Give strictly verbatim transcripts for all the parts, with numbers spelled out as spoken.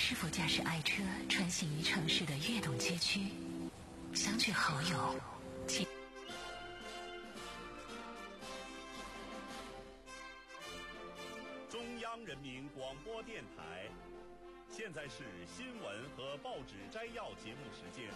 是否驾驶爱车穿行于城市的跃动街区，相聚好友，请中央人民广播电台，现在是新闻和报纸摘要节目时间。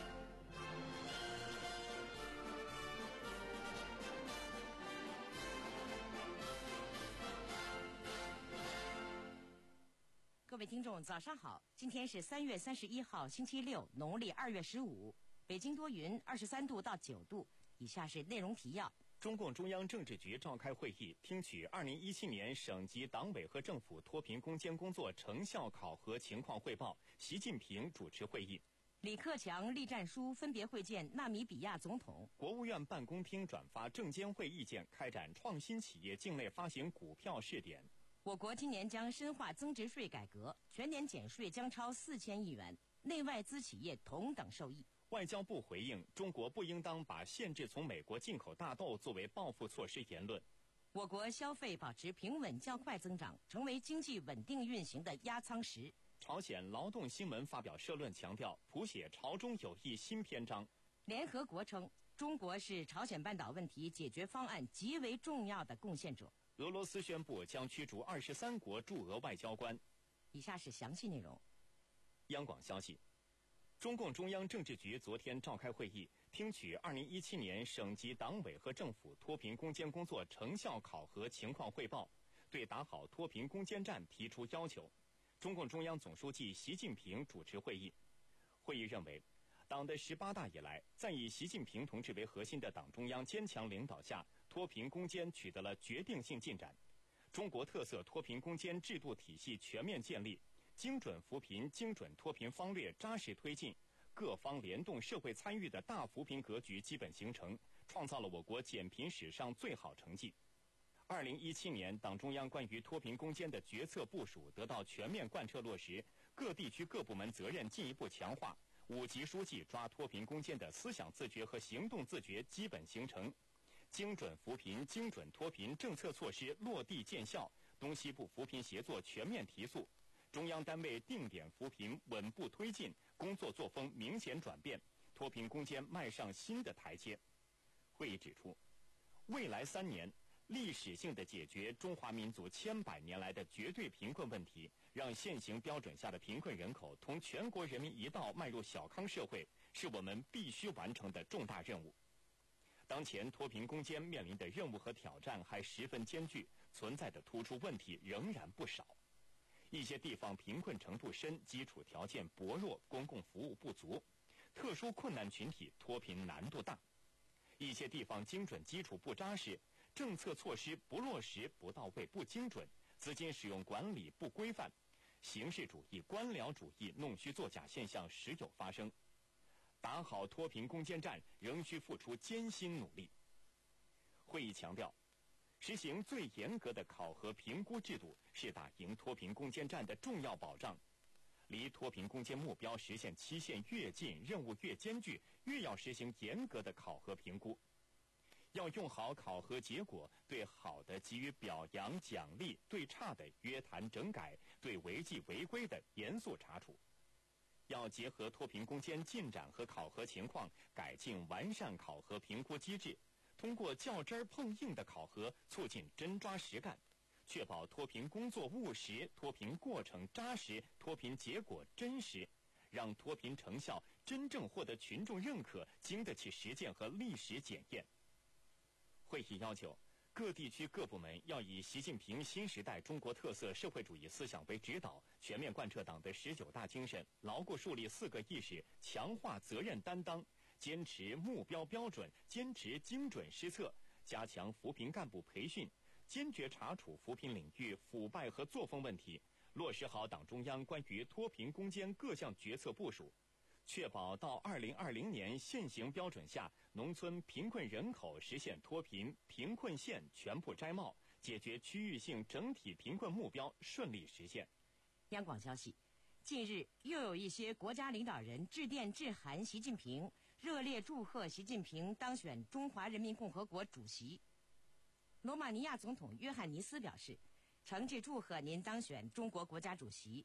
各位听众早上好，今天是三月三十一号星期六，农历二月十五，北京多云，二十三度到九度。以下是内容提要。 中共中央政治局召开会议，听取二零一七年省级党委和政府脱贫攻坚工作成效考核情况汇报，习近平主持会议。 李克强、栗战书分别会见纳米比亚总统。 国务院办公厅转发证监会意见，开展创新企业境内发行股票试点。 我国今年将深化增值税改革，全年减税将超四千亿元，内外资企业同等受益。 外交部回应中国不应当把限制从美国进口大豆作为报复措施言论。 我国消费保持平稳较快增长，成为经济稳定运行的压舱石。 朝鲜劳动新闻发表社论，强调谱写朝中有益新篇章。 联合国称，中国是朝鲜半岛问题解决方案极为重要的贡献者。 俄罗斯宣布将驱逐二十三国驻俄外交官。 以下是详细内容。 央广消息，中共中央政治局昨天召开会议，听取二零一七年省级党委和政府脱贫攻坚工作成效考核情况汇报，对打好脱贫攻坚战提出要求。中共中央总书记习近平主持会议。会议认为，党的十八大以来，在以习近平同志为核心的党中央坚强领导下，脱贫攻坚取得了决定性进展。中国特色脱贫攻坚制度体系全面建立，精准扶贫、精准脱贫方略扎实推进，各方联动社会参与的大扶贫格局基本形成，创造了我国减贫史上最好成绩。二零一七年，党中央关于脱贫攻坚的决策部署得到全面贯彻落实，各地区各部门责任进一步强化，五级书记抓脱贫攻坚的思想自觉和行动自觉基本形成，精准扶贫、精准脱贫政策措施落地见效，东西部扶贫协作全面提速，中央单位定点扶贫稳步推进，工作作风明显转变，脱贫攻坚迈上新的台阶。会议指出，未来三年历史性的解决中华民族千百年来的绝对贫困问题，让现行标准下的贫困人口同全国人民一道迈入小康社会，是我们必须完成的重大任务。当前脱贫攻坚面临的任务和挑战还十分艰巨，存在的突出问题仍然不少。一些地方贫困程度深，基础条件薄弱，公共服务不足，特殊困难群体脱贫难度大。一些地方精准基础不扎实，政策措施不落实、不到位、不精准，资金使用管理不规范，形式主义、官僚主义弄虚作假现象时有发生。打好脱贫攻坚战仍需付出艰辛努力。会议强调，实行最严格的考核评估制度是打赢脱贫攻坚战的重要保障。离脱贫攻坚目标实现期限越近，任务越艰巨，越要实行严格的考核评估。要用好考核结果，对好的给予表扬奖励，对差的约谈整改，对违纪违规的严肃查处。要结合脱贫攻坚进展和考核情况，改进完善考核评估机制，通过较真儿碰硬的考核，促进真抓实干，确保脱贫工作务实，脱贫过程扎实，脱贫结果真实，让脱贫成效真正获得群众认可，经得起实践和历史检验。会议要求，各地区各部门要以习近平新时代中国特色社会主义思想为指导，全面贯彻党的十九大精神，牢固树立四个意识，强化责任担当，坚持目标标准，坚持精准施策，加强扶贫干部培训，坚决查处扶贫领域腐败和作风问题，落实好党中央关于脱贫攻坚各项决策部署，确保到二零二零年现行标准下，农村贫困人口实现脱贫，贫困县全部摘帽，解决区域性整体贫困目标顺利实现。 央广消息，近日又有一些国家领导人致电致函习近平，热烈祝贺习近平当选中华人民共和国主席。罗马尼亚总统约翰尼斯表示，诚挚祝贺您当选中国国家主席。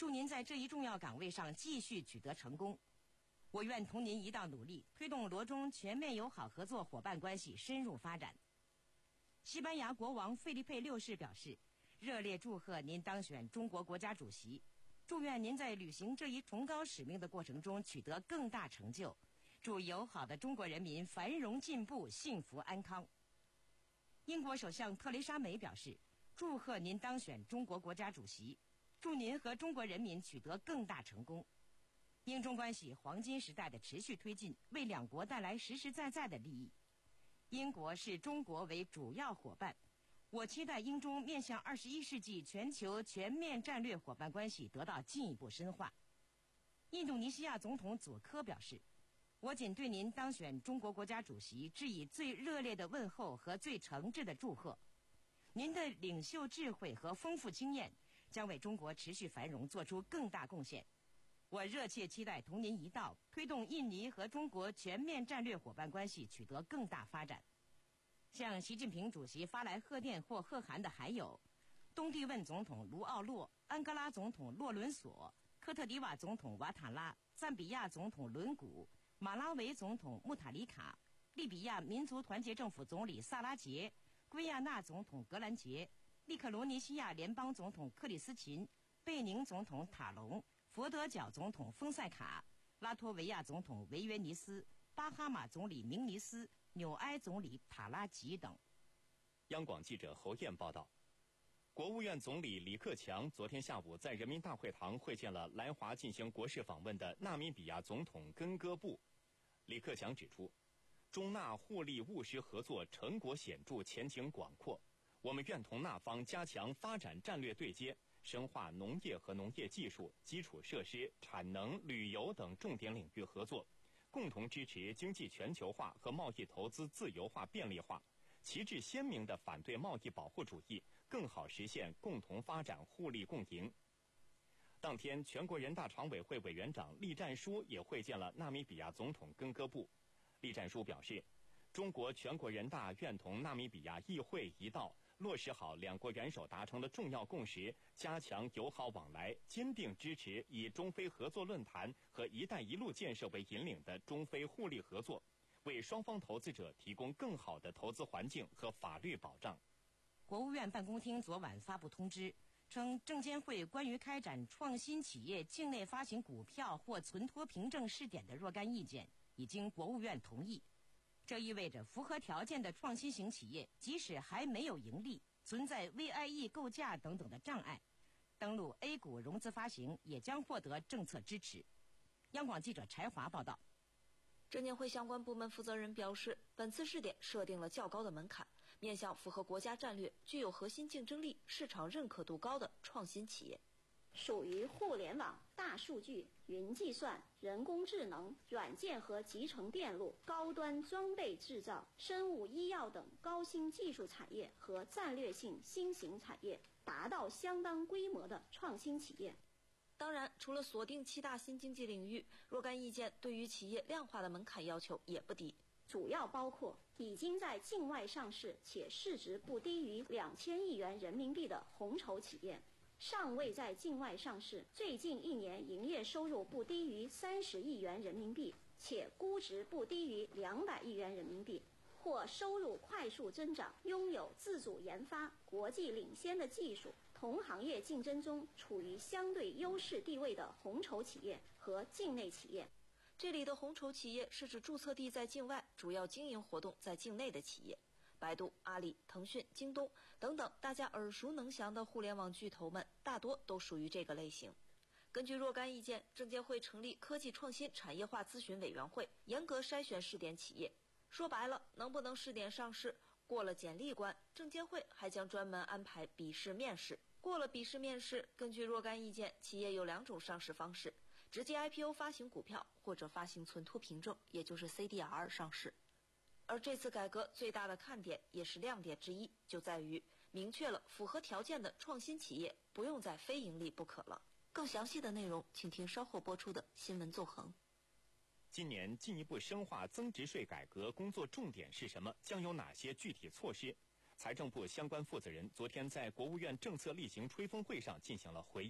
祝您在这一重要岗位上继续取得成功。我愿同您一道努力，推动罗中全面友好合作伙伴关系深入发展。西班牙国王费利佩六世表示，热烈祝贺您当选中国国家主席，祝愿您在履行这一崇高使命的过程中取得更大成就，祝友好的中国人民繁荣进步、幸福安康。英国首相特蕾莎梅表示，祝贺您当选中国国家主席，祝您和中国人民取得更大成功。英中关系黄金时代的持续推进，为两国带来实实在在的利益。英国视中国为主要伙伴，我期待英中面向二十一世纪全球全面战略伙伴关系得到进一步深化。印度尼西亚总统佐科表示，我仅对您当选中国国家主席致以最热烈的问候和最诚挚的祝贺。您的领袖智慧和丰富经验将为中国持续繁荣做出更大贡献。我热切期待同您一道，推动印尼和中国全面战略伙伴关系取得更大发展。向习近平主席发来贺电或贺函的还有东帝汶总统卢奥洛、安哥拉总统洛伦索、科特迪瓦总统瓦塔拉、赞比亚总统伦古、马拉维总统穆塔里卡、利比亚民族团结政府总理萨拉杰、圭亚那总统格兰杰、利克罗尼西亚联邦总统克里斯琴、贝宁总统塔隆、佛得角总统丰塞卡、拉脱维亚总统维约尼斯、巴哈马总理明尼斯、纽埃总理塔拉吉等。 央广记者侯燕报道，国务院总理李克强昨天下午在人民大会堂会见了来华进行国事访问的纳米比亚总统根哥布。李克强指出，中纳互利务实合作成果显著，前景广阔。我们愿同纳方加强发展战略对接，深化农业和农业技术、基础设施、产能、旅游等重点领域合作，共同支持经济全球化和贸易投资自由化便利化，旗帜鲜明地反对贸易保护主义，更好实现共同发展、互利共赢。当天，全国人大常委会委员长栗战书也会见了纳米比亚总统根哥布。栗战书表示，中国全国人大愿同纳米比亚议会一道，落实好两国元首达成的重要共识，加强友好往来，坚定支持以中非合作论坛和“一带一路”建设为引领的中非互利合作，为双方投资者提供更好的投资环境和法律保障。 国务院办公厅昨晚发布通知，称证监会关于开展创新企业境内发行股票或存托凭证试点的若干意见已经国务院同意。这意味着符合条件的创新型企业，即使还没有盈利，存在 V I E 构架等等的障碍，登陆 A 股融资发行也将获得政策支持。央广记者柴华报道。 证监会相关部门负责人表示，本次试点设定了较高的门槛，面向符合国家战略、具有核心竞争力、市场认可度高的创新企业。 属于互联网、大数据、云计算、人工智能、软件和集成电路、高端装备制造、生物医药等高新技术产业和战略性新型产业，达到相当规模的创新企业。 当然，除了锁定七大新经济领域，若干意见对于企业量化的门槛要求也不低， 主要包括已经在境外上市且市值不低于两千亿元人民币的红筹企业，尚未在境外上市，最近一年营业收入不低于三十亿元人民币，且估值不低于两百亿元人民币，或收入快速增长，拥有自主研发、国际领先的技术，同行业竞争中处于相对优势地位的红筹企业和境内企业。 这里的红筹企业是指注册地在境外，主要经营活动在境内的企业。百度、阿里、腾讯、京东等等大家耳熟能详的互联网巨头们，大多都属于这个类型。根据若干意见，证监会成立科技创新产业化咨询委员会，严格筛选试点企业。说白了，能不能试点上市，过了简历关，证监会还将专门安排笔试面试。过了笔试面试，根据若干意见，企业有两种上市方式：直接 I P O 发行股票，或者发行存托凭证，也就是 C D R 上市。而这次改革最大的看点也是亮点之一，就在于明确了符合条件的创新企业不用再非盈利不可了。更详细的内容，请听稍后播出的新闻纵横。 今年进一步深化增值税改革工作重点是什么？将有哪些具体措施？财政部相关负责人昨天在国务院政策例行吹风会上进行了回应，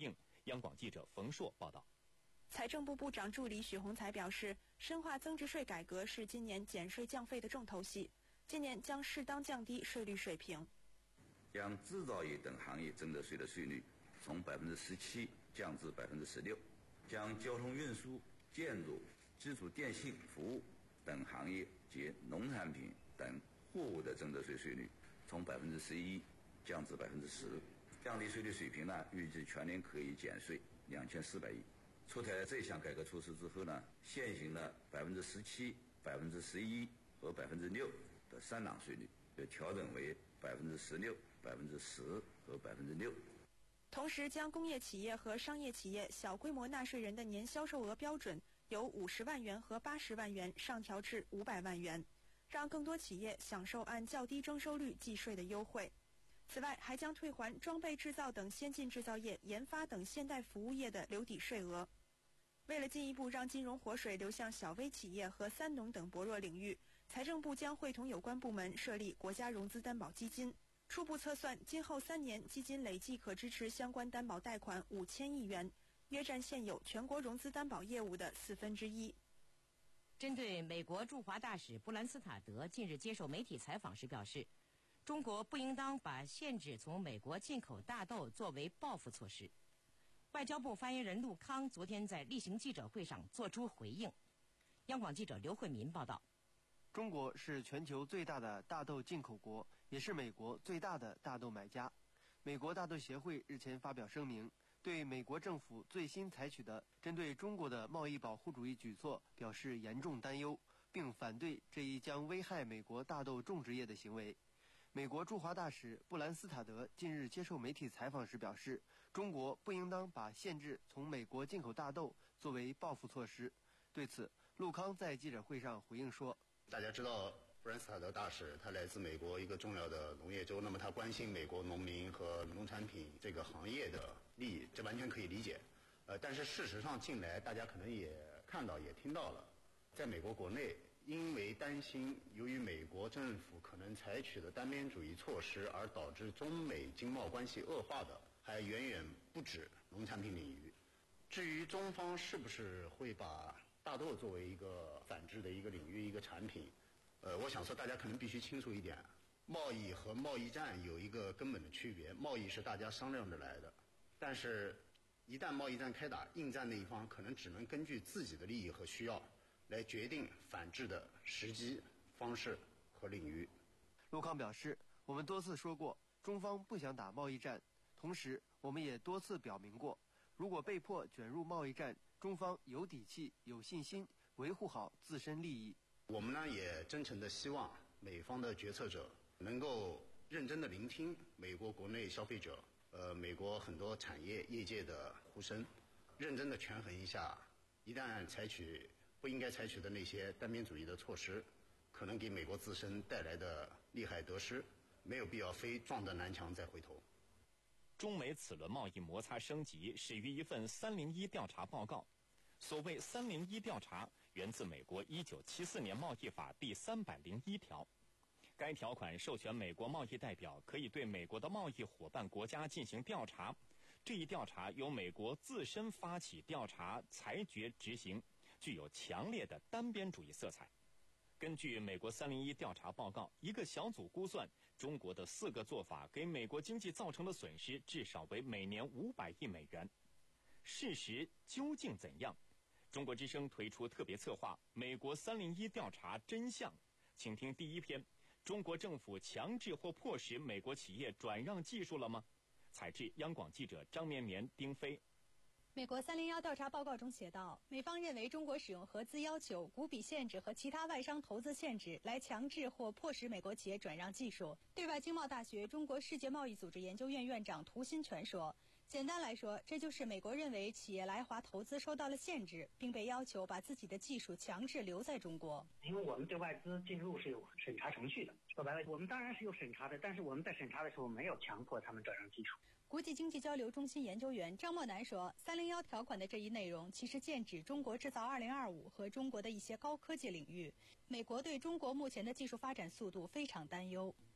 央广记者冯硕报道。 财政部部长助理许宏才表示，深化增值税改革是今年减税降费的重头戏，今年将适当降低税率水平， 将制造业等行业增值税的税率从百分之十七降至百分之十六，将交通运输、建筑、基础电信服务等行业及农产品等货物的增值税税率从百分之十一降至百分之十，降低税率水平呢，预计全年可以减税两千四百亿。出台这项改革措施之后呢，现行的百分之十七、百分之十一和百分之六的三档税率就调整为百分之十六、百分之十和百分之六。 同时，将工业企业和商业企业小规模纳税人的年销售额标准由五十万元和八十万元上调至五百万元，让更多企业享受按较低征收率计税的优惠。此外，还将退还装备制造等先进制造业、研发等现代服务业的留抵税额。为了进一步让金融活水流向小微企业和三农等薄弱领域，财政部将会同有关部门设立国家融资担保基金。初步测算，今后三年基金累计可支持相关担保贷款五千亿元，约占现有全国融资担保业务的四分之一。 针对美国驻华大使布兰斯塔德近日接受媒体采访时表示，中国不应当把限制从美国进口大豆作为报复措施。外交部发言人陆康昨天在例行记者会上作出回应。央广记者刘慧民报道。 中国是全球最大的大豆进口国，也是美国最大的大豆买家。美国大豆协会日前发表声明，对美国政府最新采取的针对中国的贸易保护主义举措表示严重担忧，并反对这一将危害美国大豆种植业的行为。美国驻华大使布兰斯塔德近日接受媒体采访时表示，中国不应当把限制从美国进口大豆作为报复措施。对此，陆康在记者会上回应说， 大家知道布兰斯塔德大使他来自美国一个重要的农业州，那么他关心美国农民和农产品这个行业的利益，这完全可以理解。呃，但是事实上近来大家可能也看到也听到了，在美国国内因为担心由于美国政府可能采取的单边主义措施而导致中美经贸关系恶化的还远远不止农产品领域。至于中方是不是会把大豆作为一个反制的一个领域一个产品，呃，我想说大家可能必须清楚一点，贸易和贸易战有一个根本的区别，贸易是大家商量着来的，但是一旦贸易战开打，应战那一方可能只能根据自己的利益和需要来决定反制的时机、方式和领域。 陆康表示，我们多次说过，中方不想打贸易战，同时我们也多次表明过，如果被迫卷入贸易战，中方有底气、有信心维护好自身利益。 我们呢也真诚地希望美方的决策者能够认真地聆听美国国内消费者、呃美国很多产业业界的呼声，认真地权衡一下，一旦采取不应该采取的那些单边主义的措施，可能给美国自身带来的利害得失，没有必要非撞得南墙再回头。 中美此轮贸易摩擦升级始于一份三零一调查报告。所谓三零一调查源自美国一九七四年贸易法第三百零一条，该条款授权美国贸易代表可以对美国的贸易伙伴国家进行调查，这一调查由美国自身发起调查裁决执行，具有强烈的单边主义色彩。根据美国三零一调查报告，一个小组估算，中国的四个做法给美国经济造成的损失至少为每年五百亿美元。事实究竟怎样？中国之声推出特别策划《美国三零一调查真相》，请听第一篇：中国政府强制或迫使美国企业转让技术了吗？采制央广记者张绵绵、丁飞。 美国三零一调查报告中写道，美方认为中国使用合资要求、股比限制和其他外商投资限制来强制或迫使美国企业转让技术。对外经贸大学中国世界贸易组织研究院院长涂新全说，简单来说，这就是美国认为企业来华投资受到了限制，并被要求把自己的技术强制留在中国。 因为我们对外资进入是有审查程序的，说白了，我们当然是有审查的，但是我们在审查的时候没有强迫他们转让技术。 国际经济交流中心研究员张默南说，三零一条款的这一内容其实剑指中国制造二零二五和中国的一些高科技领域。美国对中国目前的技术发展速度非常担忧。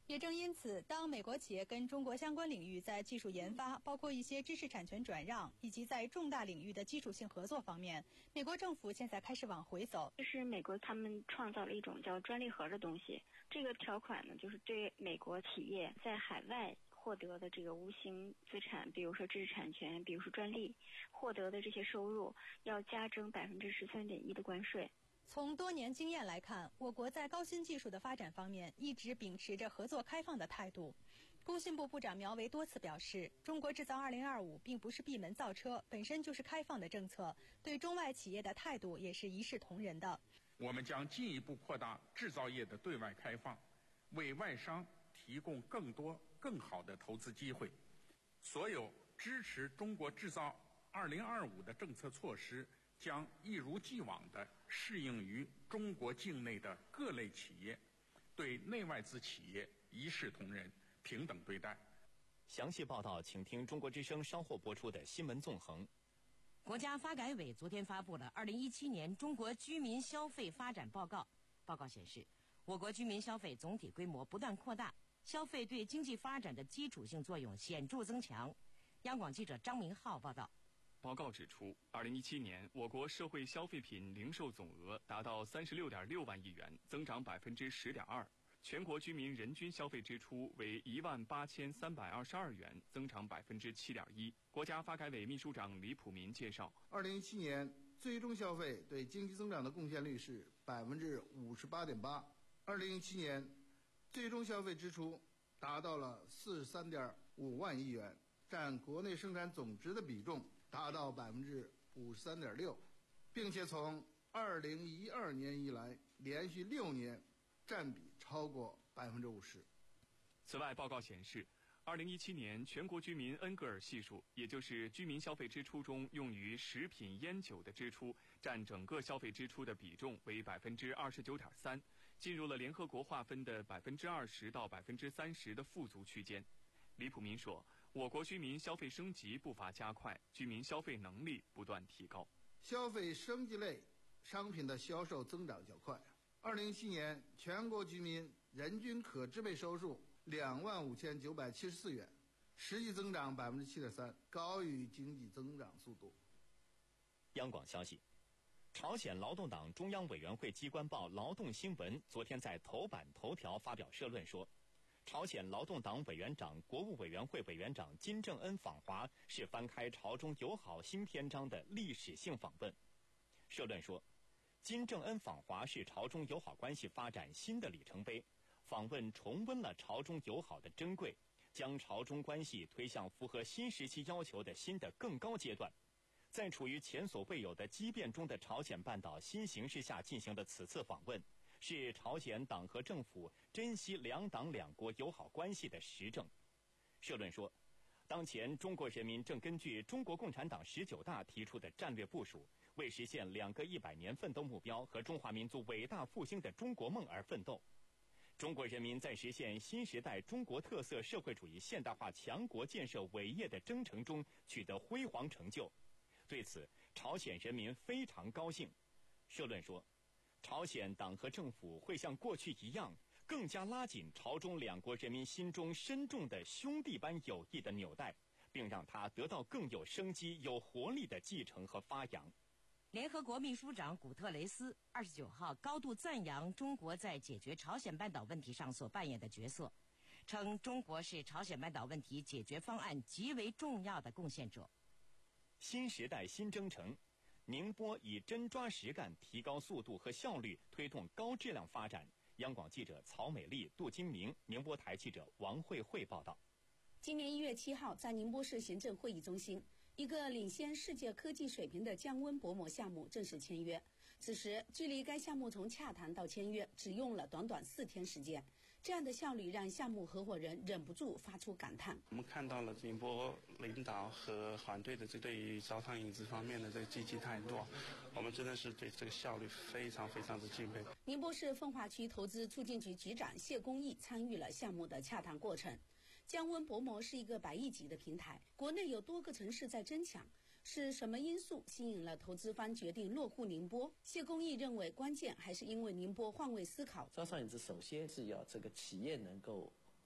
也正因此，当美国企业跟中国相关领域在技术研发，包括一些知识产权转让，以及在重大领域的基础性合作方面，美国政府现在开始往回走。 就是美国他们创造了一种叫专利盒的东西，这个条款呢，就是对美国企业在海外获得的这个无形资产，比如说知识产权，比如说专利，获得的这些收入，要加征百分之十三点一的关税。 从多年经验来看，我国在高新技术的发展方面一直秉持着合作开放的态度。工信部部长苗圩多次表示，中国制造二零二五并不是闭门造车，本身就是开放的政策，对中外企业的态度也是一视同仁的。 我们将进一步扩大制造业的对外开放，为外商提供更多更好的投资机会。所有支持中国制造二零二五的政策措施将一如既往地适应于中国境内的各类企业，对内外资企业一视同仁，平等对待。 详细报道，请听中国之声稍后播出的新闻纵横。 国家发改委昨天发布了《二零一七年中国居民消费发展报告》。报告显示，我国居民消费总体规模不断扩大，消费对经济发展的基础性作用显著增强。央广记者张明浩报道。 报告指出，二零一七年我国社会消费品零售总额达到三十六点六万亿元，增长百分之十点二。全国居民人均消费支出为一万八千三百二十二元，增长百分之七点一。国家发改委秘书长李普民介绍， 二零一七年最终消费对经济增长的贡献率是百分之五十八点八。二零一七年最终消费支出达到了四十三点五万亿元，占国内生产总值的比重达到百分之五十三点六，并且从二零一二年以来连续六年占比超过百分之五十。 此外，报告显示，二零一七年全国居民恩格尔系数，也就是居民消费支出中用于食品、烟酒的支出，占整个消费支出的比重为百分之二十九点三，进入了联合国划分的百分之二十到百分之三十的富足区间。李普民说，我国居民消费升级步伐加快，居民消费能力不断提高。 消费升级类商品的销售增长较快。二零一七年全国居民人均可支配收入两万五千九百七十四元，实际增长百分之七点三，高于经济增长速度。 央广消息，朝鲜劳动党中央委员会机关报《劳动新闻》昨天在头版头条发表社论说，朝鲜劳动党委员长、国务委员会委员长金正恩访华是翻开朝中友好新篇章的历史性访问。社论说，金正恩访华是朝中友好关系发展新的里程碑，访问重温了朝中友好的珍贵，将朝中关系推向符合新时期要求的新的更高阶段。在处于前所未有的激变中的朝鲜半岛新形势下进行的此次访问，是朝鲜党和政府珍惜两党两国友好关系的实证。社论说，当前中国人民正根据中国共产党十九大提出的战略部署，为实现两个一百年奋斗目标和中华民族伟大复兴的中国梦而奋斗。中国人民在实现新时代中国特色社会主义现代化强国建设伟业的征程中取得辉煌成就，对此朝鲜人民非常高兴。社论说，朝鲜党和政府会像过去一样，更加拉紧朝中两国人民心中深重的兄弟般友谊的纽带，并让它得到更有生机、有活力的继承和发扬。 联合国秘书长古特雷斯二十九号高度赞扬中国在解决朝鲜半岛问题上所扮演的角色，称中国是朝鲜半岛问题解决方案极为重要的贡献者。 新时代新征程，宁波以真抓实干提高速度和效率，推动高质量发展。央广记者曹美丽、杜金明，宁波台记者王慧慧报道。 今年一月七号，在宁波市行政会议中心，一个领先世界科技水平的降温薄膜项目正式签约。此时，距离该项目从洽谈到签约只用了短短四天时间。这样的效率让项目合伙人忍不住发出感叹。 我们看到了宁波领导和团队的这对于招商引资方面的这个积极态度，我们真的是对这个效率非常非常的敬佩。 宁波市奉化区投资促进局局长谢公益参与了项目的洽谈过程。降温薄膜是一个百亿级的平台，国内有多个城市在争抢。是什么因素吸引了投资方决定落户宁波？谢公益认为，关键还是因为宁波换位思考。 招商引资首先是要这个企业能够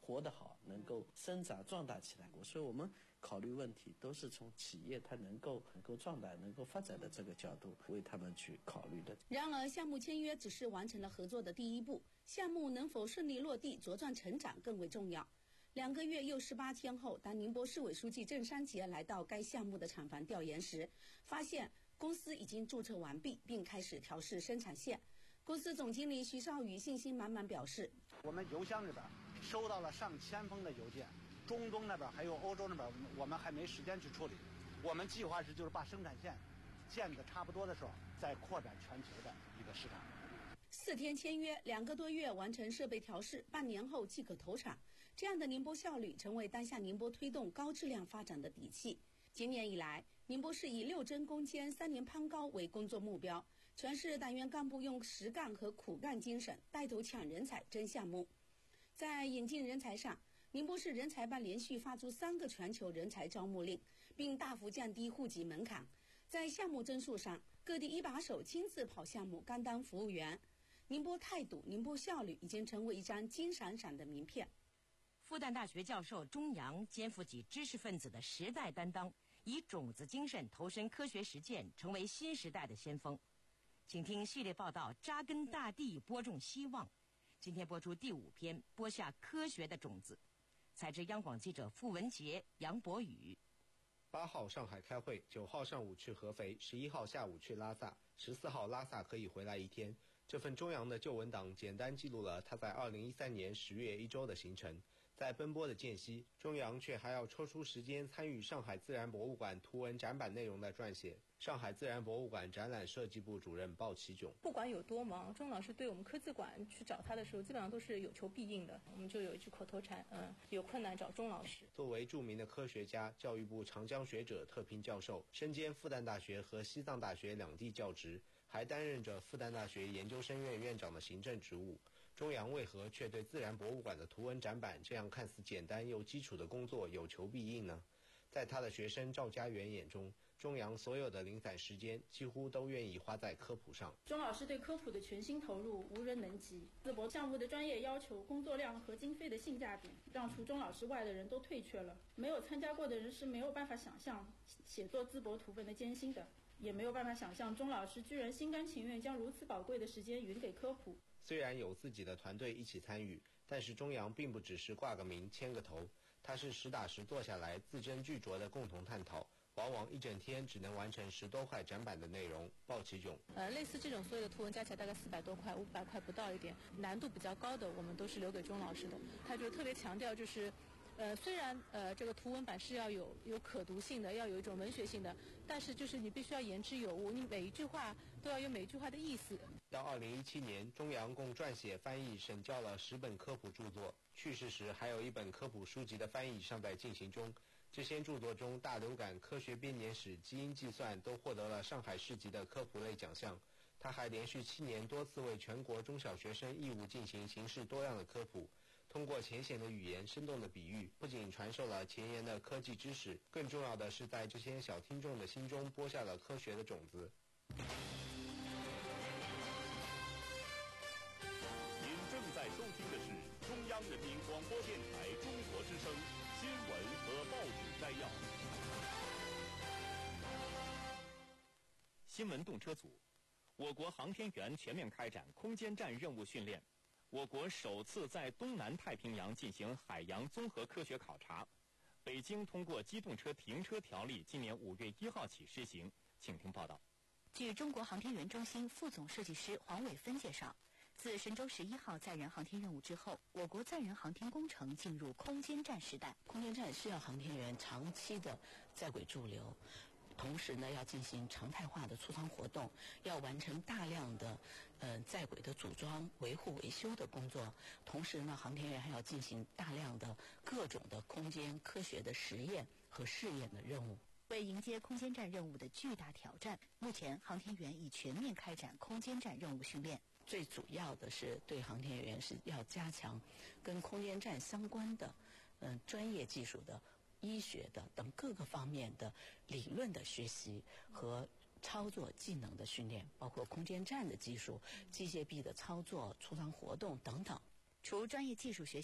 活得好，能够生长壮大起来。所以我们考虑问题都是从企业它能够能够壮大、能够发展的这个角度为他们去考虑的。 然而，项目签约只是完成了合作的第一步，项目能否顺利落地、茁壮成长更为重要。两个月又十八天后，当宁波市委书记郑三杰来到该项目的厂房调研时，发现公司已经注册完毕，并开始调试生产线。公司总经理徐少宇信心满满表示：“ 我们邮箱里边收到了上千封的邮件，中东那边还有欧洲那边，我们还没时间去处理。我们计划是就是把生产线建得差不多的时候，再扩展全球的一个市场。” 四天签约，两个多月完成设备调试，半年后即可投产。这样的宁波效率成为当下宁波推动高质量发展的底气。今年以来，宁波市以六针攻坚、三年攀高为工作目标，全市党员干部用实干和苦干精神带头抢人才、争项目。在引进人才上，宁波市人才办连续发出三个全球人才招募令，并大幅降低户籍门槛。在项目增速上，各地一把手亲自跑项目，甘当服务员。宁波态度、宁波效率已经成为一张金闪闪的名片。 复旦大学教授钟扬肩负起知识分子的时代担当，以种子精神投身科学实践，成为新时代的先锋。请听系列报道《扎根大地，播种希望》。今天播出第五篇，播下科学的种子。采自央广记者傅文杰、杨博宇。 八号上海开会，九号上午去合肥，十一号下午去拉萨，十四号拉萨可以回来一天。这份钟扬的旧文档简单记录了他在二零一三年十月一周的行程。在奔波的间隙，钟扬却还要抽出时间参与上海自然博物馆图文展板内容的撰写。上海自然博物馆展览设计部主任鲍启炯： 不管有多忙，钟老师对我们科自馆去找他的时候，基本上都是有求必应的。我们就有一句口头禅，嗯，有困难找钟老师。 作为著名的科学家、教育部长江学者特聘教授，身兼复旦大学和西藏大学两地教职，还担任着复旦大学研究生院院长的行政职务。钟扬为何却对自然博物馆的图文展板这样看似简单又基础的工作有求必应呢？在他的学生赵家园眼中，钟扬所有的零散时间几乎都愿意花在科普上。 钟老师对科普的全心投入无人能及，淄博项目的专业要求、工作量和经费的性价比，让除钟老师外的人都退却了。没有参加过的人是没有办法想象写作淄博图文的艰辛的，也没有办法想象钟老师居然心甘情愿将如此宝贵的时间匀给科普。 虽然有自己的团队一起参与，但是钟扬并不只是挂个名、牵个头，他是实打实坐下来字斟句酌的共同探讨，往往一整天只能完成十多块展板的内容。鲍启炯： 呃，类似这种所有的图文加起来大概四百多块、五百块不到一点，难度比较高的，我们都是留给钟老师的。他就特别强调，就是呃，虽然呃这个图文版是要有有可读性的，要有一种文学性的，但是就是你必须要言之有物，你每一句话都要有每一句话的意思。 到二零一七年，钟扬共撰写、翻译、审校了十本科普著作，去世时还有一本科普书籍的翻译尚在进行中。这些著作中，大流感、科学编年史、基因计算都获得了上海市级的科普类奖项。他还连续七年多次为全国中小学生义务进行形式多样的科普，通过浅显的语言、生动的比喻，不仅传授了前沿的科技知识，更重要的是在这些小听众的心中播下了科学的种子。 您正在收听的是中央人民广播电台中国之声新闻和报纸摘要。 新闻动车组，我国航天员全面开展空间站任务训练。我国首次在东南太平洋进行海洋综合科学考察。北京通过机动车停车条例，今年五月一号起施行。请听报道。 据中国航天员中心副总设计师黄伟芬介绍，自神舟十一号载人航天任务之后，我国载人航天工程进入空间站时代。 空间站需要航天员长期的在轨驻留，同时呢，要进行常态化的出舱活动，要完成大量的呃在轨的组装、维护、维修的工作。同时呢，航天员还要进行大量的各种的空间科学的实验和试验的任务。 为迎接空间站任务的巨大挑战，目前航天员已全面开展空间站任务训练。 最主要的是对航天员是要加强跟空间站相关的嗯、呃、专业技术的、医学的等各个方面的理论的学习和操作技能的训练，包括空间站的技术、机械臂的操作、出舱活动等等。 除专业技术学习外，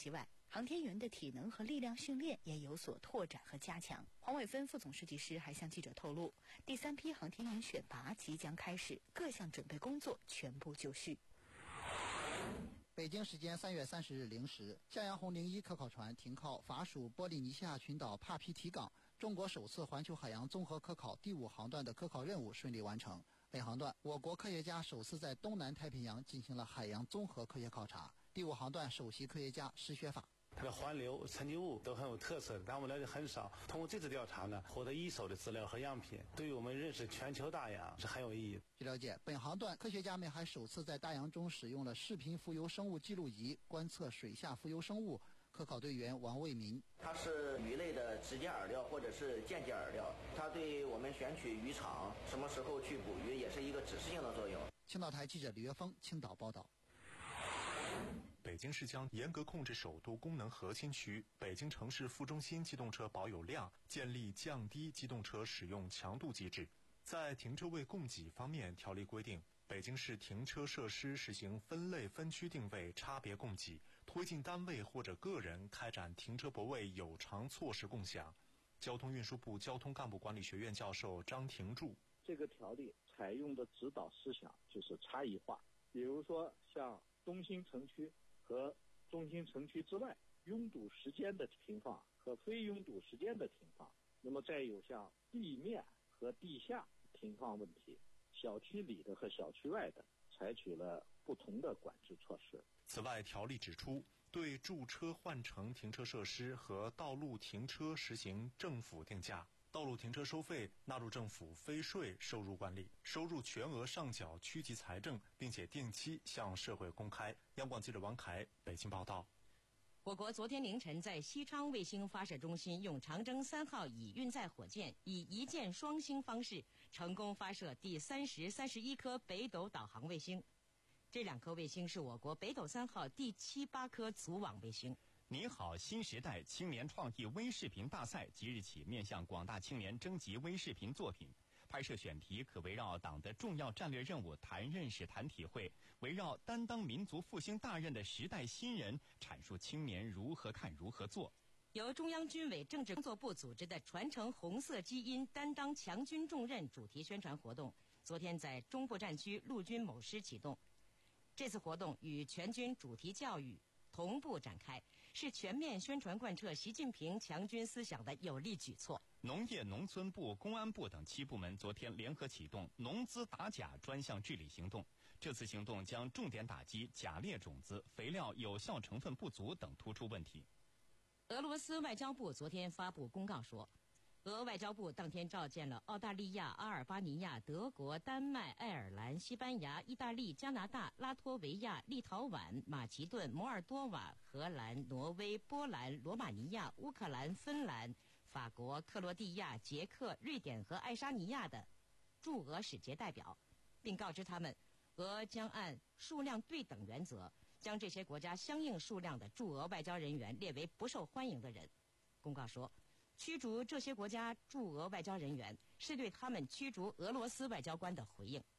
航天员的体能和力量训练也有所拓展和加强。黄伟芬副总设计师还向记者透露，第三批航天员选拔即将开始，各项准备工作全部就绪。 北京时间三月三十日零时，向阳红零一科考船停靠法属波利尼西亚群岛帕皮提港，中国首次环球海洋综合科考第五航段的科考任务顺利完成。本航段，我国科学家首次在东南太平洋进行了海洋综合科学考察。第五航段首席科学家施学法。 它的环流、沉积物都很有特色，但我们了解很少。通过这次调查呢，获得一手的资料和样品，对于我们认识全球大洋是很有意义的。 据了解，本航段科学家们还首次在大洋中使用了视频浮游生物记录仪观测水下浮游生物。科考队员王卫民， 它是鱼类的直接饵料或者是间接饵料，它对我们选取渔场、什么时候去捕鱼也是一个指示性的作用。 青岛台记者李岳峰青岛报道。 北京市将严格控制首都功能核心区北京城市副中心机动车保有量，建立降低机动车使用强度机制。在停车位供给方面，条例规定，北京市停车设施实行分类分区定位、差别供给，推进单位或者个人开展停车泊位有偿措施共享。交通运输部交通干部管理学院教授张廷柱， 这个条例采用的指导思想就是差异化，比如说像中心城区和中心城区之外拥堵时间的停放和非拥堵时间的停放，那么再有像地面和地下停放问题，小区里的和小区外的采取了不同的管制措施。 此外，条例指出，对驻车换乘停车设施和道路停车实行政府定价，道路停车收费纳入政府非税收入管理，收入全额上缴区级财政，并且定期向社会公开。央广记者王凯北京报道。 我国昨天凌晨在西昌卫星发射中心用长征三号乙运载火箭以一箭双星方式成功发射第三十、三十一颗北斗导航卫星。这两颗卫星是我国北斗三号第七、八颗组网卫星。 你好，新时代青年创意微视频大赛即日起面向广大青年征集微视频作品，拍摄选题可围绕党的重要战略任务谈认识、谈体会，围绕担当民族复兴大任的时代新人阐述青年如何看、如何做。 由中央军委政治工作部组织的传承红色基因、担当强军重任主题宣传活动，昨天在中部战区陆军某师启动。这次活动与全军主题教育同步展开，是全面宣传贯彻习近平强军思想的有力举措。 农业农村部、公安部等七部门昨天联合启动农资打假专项治理行动。这次行动将重点打击假劣种子、肥料有效成分不足等突出问题。 俄罗斯外交部昨天发布公告说，俄外交部当天召见了澳大利亚、阿尔巴尼亚、德国、丹麦、爱尔兰、西班牙、意大利、加拿大、拉脱维亚、立陶宛、马其顿、摩尔多瓦、荷兰、挪威、波兰、罗马尼亚、乌克兰、芬兰、法国、克罗地亚、捷克、瑞典和爱沙尼亚的驻俄使节代表，并告知他们，俄将按数量对等原则，将这些国家相应数量的驻俄外交人员列为不受欢迎的人。公告说，驱逐这些国家驻俄外交人员是对他们驱逐俄罗斯外交官的回应。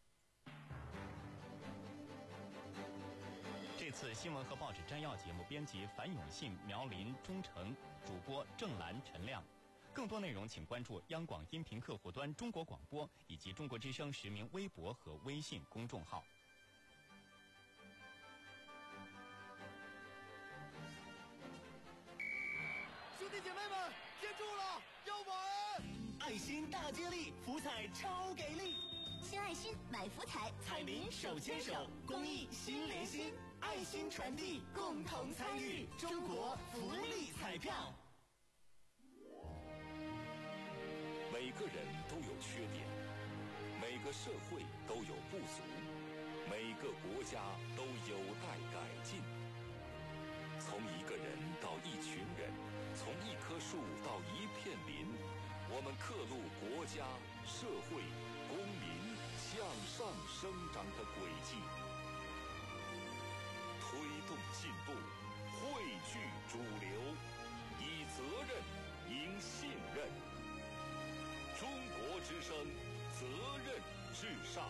这次新闻和报纸摘要节目编辑樊永信、苗林、钟诚，主播郑兰、陈亮。更多内容请关注央广音频客户端中国广播以及中国之声实名微博和微信公众号。 兄弟姐妹们，接住了，要玩！爱心大接力，福彩超给力！ 新爱心买福彩，彩民手牵手，公益心连心，爱心传递，共同参与，中国福利彩票。 每个人都有缺点，每个社会都有不足，每个国家都有待改进。从一个人到一群人，从一棵树到一片林，我们刻录国家、社会、公民向上生长的轨迹，推动进步，汇聚主流，以责任赢信任。中国之声，责任至上。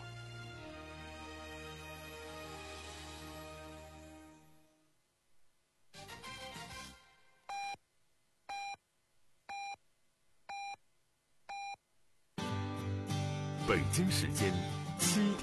北京时间七点。